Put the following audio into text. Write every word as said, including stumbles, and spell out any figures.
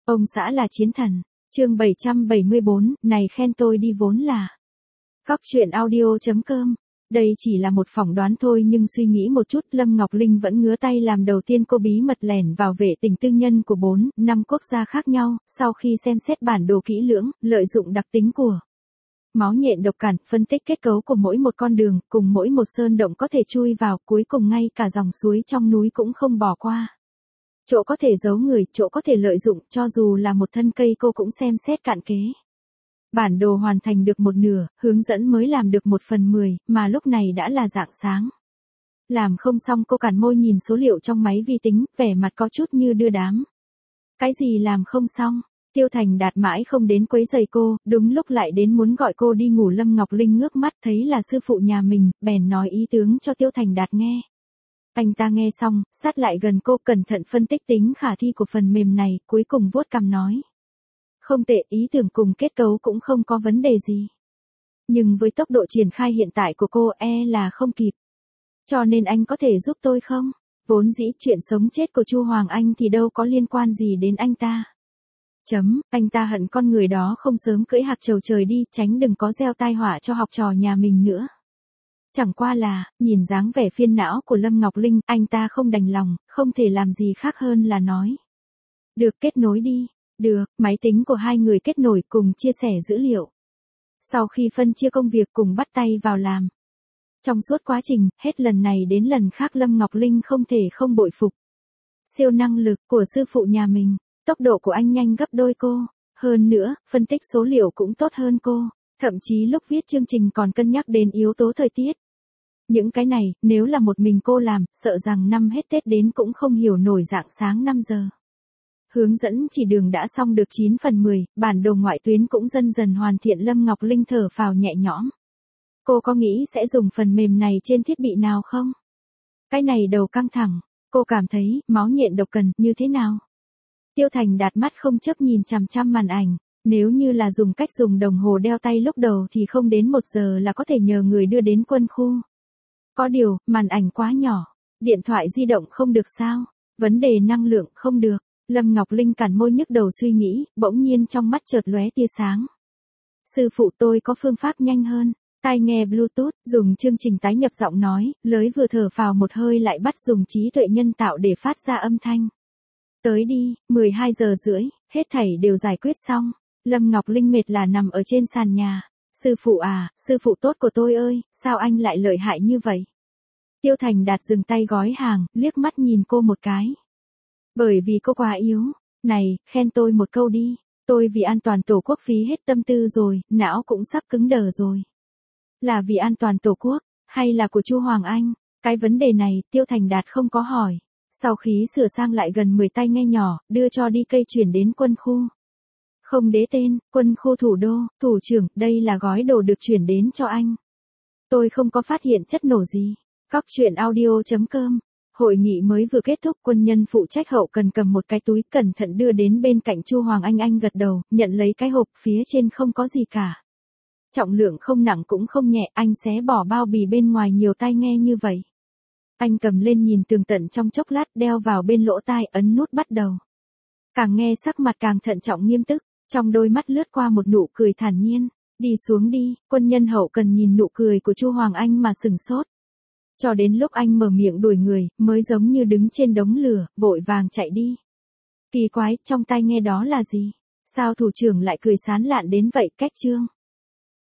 Ông xã là chiến thần. Chương bảy trăm bảy mươi bốn, này khen tôi đi vốn là. Góc truyện audio chấm com. Đây chỉ là một phỏng đoán thôi nhưng suy nghĩ một chút, Lâm Ngọc Linh vẫn ngứa tay làm đầu tiên cô bí mật lẻn vào vệ tinh tư nhân của bốn, năm quốc gia khác nhau, sau khi xem xét bản đồ kỹ lưỡng, lợi dụng đặc tính của máu nhện độc cản, phân tích kết cấu của mỗi một con đường, cùng mỗi một sơn động có thể chui vào, cuối cùng ngay cả dòng suối trong núi cũng không bỏ qua. Chỗ có thể giấu người, chỗ có thể lợi dụng, cho dù là một thân cây cô cũng xem xét cạn kế. Bản đồ hoàn thành được một nửa, hướng dẫn mới làm được một phần mười, mà lúc này đã là rạng sáng. Làm không xong cô cản môi nhìn số liệu trong máy vi tính, vẻ mặt có chút như đưa đám. Cái gì làm không xong? Tiêu Thành Đạt mãi không đến quấy giày cô, đúng lúc lại đến muốn gọi cô đi ngủ. Lâm Ngọc Linh ngước mắt thấy là sư phụ nhà mình, bèn nói ý tướng cho Tiêu Thành Đạt nghe. Anh ta nghe xong, sát lại gần cô cẩn thận phân tích tính khả thi của phần mềm này, cuối cùng vuốt cằm nói. Không tệ, ý tưởng cùng kết cấu cũng không có vấn đề gì. Nhưng với tốc độ triển khai hiện tại của cô e là không kịp. Cho nên anh có thể giúp tôi không? Vốn dĩ chuyện sống chết của Chu Hoàng Anh thì đâu có liên quan gì đến anh ta. Chấm, anh ta hận con người đó không sớm cưỡi hạc trầu trời đi, tránh đừng có gieo tai họa cho học trò nhà mình nữa. Chẳng qua là, nhìn dáng vẻ phiền não của Lâm Ngọc Linh, anh ta không đành lòng, không thể làm gì khác hơn là nói. Được, kết nối đi. Được, máy tính của hai người kết nối cùng chia sẻ dữ liệu. Sau khi phân chia công việc cùng bắt tay vào làm. Trong suốt quá trình, hết lần này đến lần khác Lâm Ngọc Linh không thể không bội phục. Siêu năng lực của sư phụ nhà mình, tốc độ của anh nhanh gấp đôi cô. Hơn nữa, phân tích số liệu cũng tốt hơn cô. Thậm chí lúc viết chương trình còn cân nhắc đến yếu tố thời tiết. Những cái này, nếu là một mình cô làm, sợ rằng năm hết Tết đến cũng không hiểu nổi dạng sáng năm giờ. Hướng dẫn chỉ đường đã xong được chín phần mười, bản đồ ngoại tuyến cũng dần dần hoàn thiện. Lâm Ngọc Linh thở phào nhẹ nhõm. Cô có nghĩ sẽ dùng phần mềm này trên thiết bị nào không? Cái này đầu căng thẳng, cô cảm thấy máu nhện độc cần như thế nào? Tiêu Thành Đạt mắt không chấp nhìn chằm chằm màn ảnh. Nếu như là dùng cách dùng đồng hồ đeo tay lúc đầu thì không đến một giờ là có thể nhờ người đưa đến quân khu. Có điều, màn ảnh quá nhỏ. Điện thoại di động không được sao? Vấn đề năng lượng không được. Lâm Ngọc Linh cản môi nhức đầu suy nghĩ, bỗng nhiên trong mắt chợt lóe tia sáng. Sư phụ tôi có phương pháp nhanh hơn. Tai nghe Bluetooth, dùng chương trình tái nhập giọng nói, lưới vừa thở phào một hơi lại bắt dùng trí tuệ nhân tạo để phát ra âm thanh. Tới đi, mười hai giờ rưỡi, hết thảy đều giải quyết xong. Lâm Ngọc Linh mệt là nằm ở trên sàn nhà. Sư phụ à, sư phụ tốt của tôi ơi, sao anh lại lợi hại như vậy? Tiêu Thành Đạt dừng tay gói hàng, liếc mắt nhìn cô một cái. Bởi vì cô quá yếu. Này, khen tôi một câu đi. Tôi vì an toàn tổ quốc phí hết tâm tư rồi, não cũng sắp cứng đờ rồi. Là vì an toàn tổ quốc, hay là của Chu Hoàng Anh? Cái vấn đề này, Tiêu Thành Đạt không có hỏi. Sau khi sửa sang lại gần mười tai nghe nhỏ, đưa cho đi cây chuyển đến quân khu. Không đế tên, quân khu thủ đô, thủ trưởng, đây là gói đồ được chuyển đến cho anh. Tôi không có phát hiện chất nổ gì. Góc truyện audio chấm com. Hội nghị mới vừa kết thúc, quân nhân phụ trách hậu cần cầm một cái túi cẩn thận đưa đến bên cạnh Chu Hoàng Anh. Anh gật đầu, nhận lấy cái hộp, phía trên không có gì cả. Trọng lượng không nặng cũng không nhẹ, anh xé bỏ bao bì bên ngoài nhiều tai nghe như vậy. Anh cầm lên nhìn tường tận trong chốc lát, đeo vào bên lỗ tai, ấn nút bắt đầu. Càng nghe sắc mặt càng thận trọng nghiêm túc, trong đôi mắt lướt qua một nụ cười thản nhiên. Đi xuống đi, quân nhân hậu cần nhìn nụ cười của Chu Hoàng Anh mà sừng sốt. Cho đến lúc anh mở miệng đuổi người, mới giống như đứng trên đống lửa, vội vàng chạy đi. Kỳ quái, trong tai nghe đó là gì? Sao thủ trưởng lại cười sán lạn đến vậy? Cách chương.